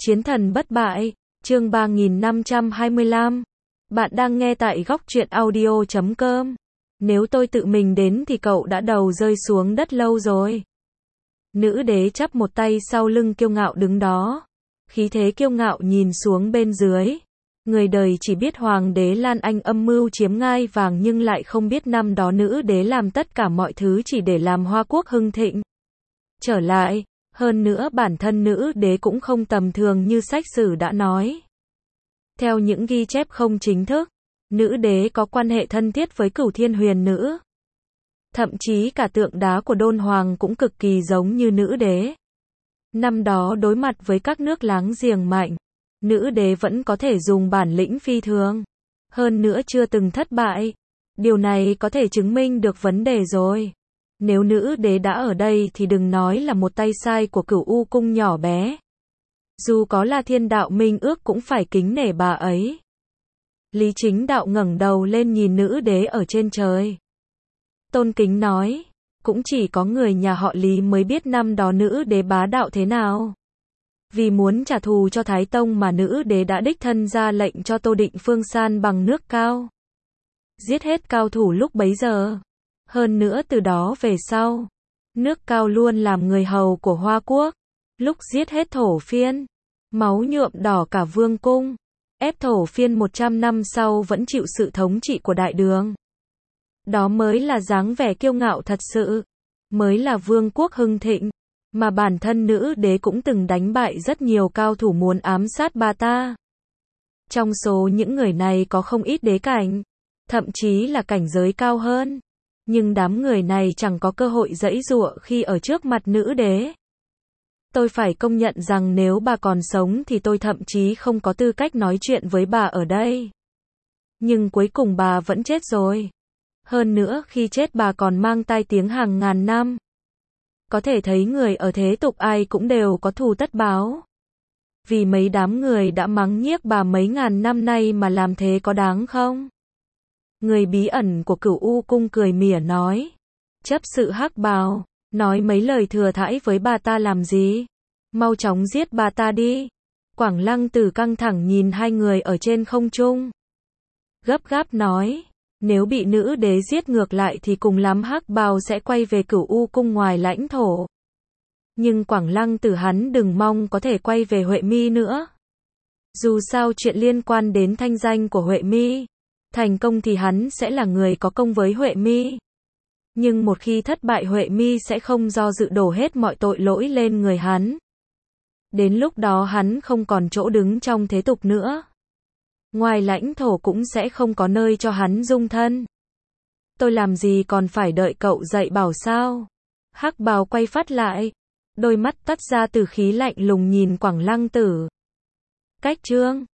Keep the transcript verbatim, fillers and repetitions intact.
Chiến thần bất bại, chương ba nghìn năm trăm hai mươi lăm. Bạn đang nghe tại góc truyện audio chấm com. Nếu tôi tự mình đến thì cậu đã đầu rơi xuống đất lâu rồi. Nữ đế chắp một tay sau lưng kiêu ngạo đứng đó. Khí thế kiêu ngạo nhìn xuống bên dưới. Người đời chỉ biết hoàng đế Lan Anh âm mưu chiếm ngai vàng nhưng lại không biết năm đó nữ đế làm tất cả mọi thứ chỉ để làm Hoa Quốc hưng thịnh. Trở lại, hơn nữa bản thân nữ đế cũng không tầm thường như sách sử đã nói. Theo những ghi chép không chính thức, nữ đế có quan hệ thân thiết với Cửu Thiên Huyền Nữ. Thậm chí cả tượng đá của Đôn Hoàng cũng cực kỳ giống như nữ đế. Năm đó đối mặt với các nước láng giềng mạnh, nữ đế vẫn có thể dùng bản lĩnh phi thường. Hơn nữa chưa từng thất bại. Điều này có thể chứng minh được vấn đề rồi. Nếu nữ đế đã ở đây thì đừng nói là một tay sai của Cửu U cung nhỏ bé. Dù có là thiên đạo minh ước cũng phải kính nể bà ấy. Lý Chính Đạo ngẩng đầu lên nhìn nữ đế ở trên trời. Tôn kính nói, cũng chỉ có người nhà họ Lý mới biết năm đó nữ đế bá đạo thế nào. Vì muốn trả thù cho Thái Tông mà nữ đế đã đích thân ra lệnh cho Tô Định Phương san bằng nước Cao. Giết hết cao thủ lúc bấy giờ. Hơn nữa từ đó về sau, nước Cao luôn làm người hầu của Hoa Quốc. Lúc giết hết thổ phiên, máu nhuộm đỏ cả vương cung, ép thổ phiên một trăm năm sau vẫn chịu sự thống trị của Đại Đường. Đó mới là dáng vẻ kiêu ngạo thật sự, mới là vương quốc hưng thịnh, mà bản thân nữ đế cũng từng đánh bại rất nhiều cao thủ muốn ám sát bà ta. Trong số những người này có không ít đế cảnh, thậm chí là cảnh giới cao hơn. Nhưng đám người này chẳng có cơ hội giãy giụa khi ở trước mặt nữ đế. Tôi phải công nhận rằng nếu bà còn sống thì tôi thậm chí không có tư cách nói chuyện với bà ở đây. Nhưng cuối cùng bà vẫn chết rồi. Hơn nữa khi chết bà còn mang tai tiếng hàng ngàn năm. Có thể thấy người ở thế tục ai cũng đều có thù tất báo. Vì mấy đám người đã mắng nhiếc bà mấy ngàn năm nay mà làm thế có đáng không? Người bí ẩn của Cửu U cung cười mỉa nói. Chấp sự hắc bào, nói mấy lời thừa thãi với bà ta làm gì? Mau chóng giết bà ta đi. Quảng Lăng Tử căng thẳng nhìn hai người ở trên không trung. Gấp gáp nói, nếu bị nữ đế giết ngược lại thì cùng lắm hắc bào sẽ quay về Cửu U cung ngoài lãnh thổ. Nhưng Quảng Lăng Tử hắn đừng mong có thể quay về Huệ Mi nữa. Dù sao chuyện liên quan đến thanh danh của Huệ Mi, thành công thì hắn sẽ là người có công với Huệ Mi. Nhưng một khi thất bại Huệ Mi sẽ không do dự đổ hết mọi tội lỗi lên người hắn. Đến lúc đó hắn không còn chỗ đứng trong thế tục nữa. Ngoài lãnh thổ cũng sẽ không có nơi cho hắn dung thân. Tôi làm gì còn phải đợi cậu dạy bảo sao? Hắc bào quay phát lại. Đôi mắt toát ra từ khí lạnh lùng nhìn Quảng Lăng Tử. Cách chương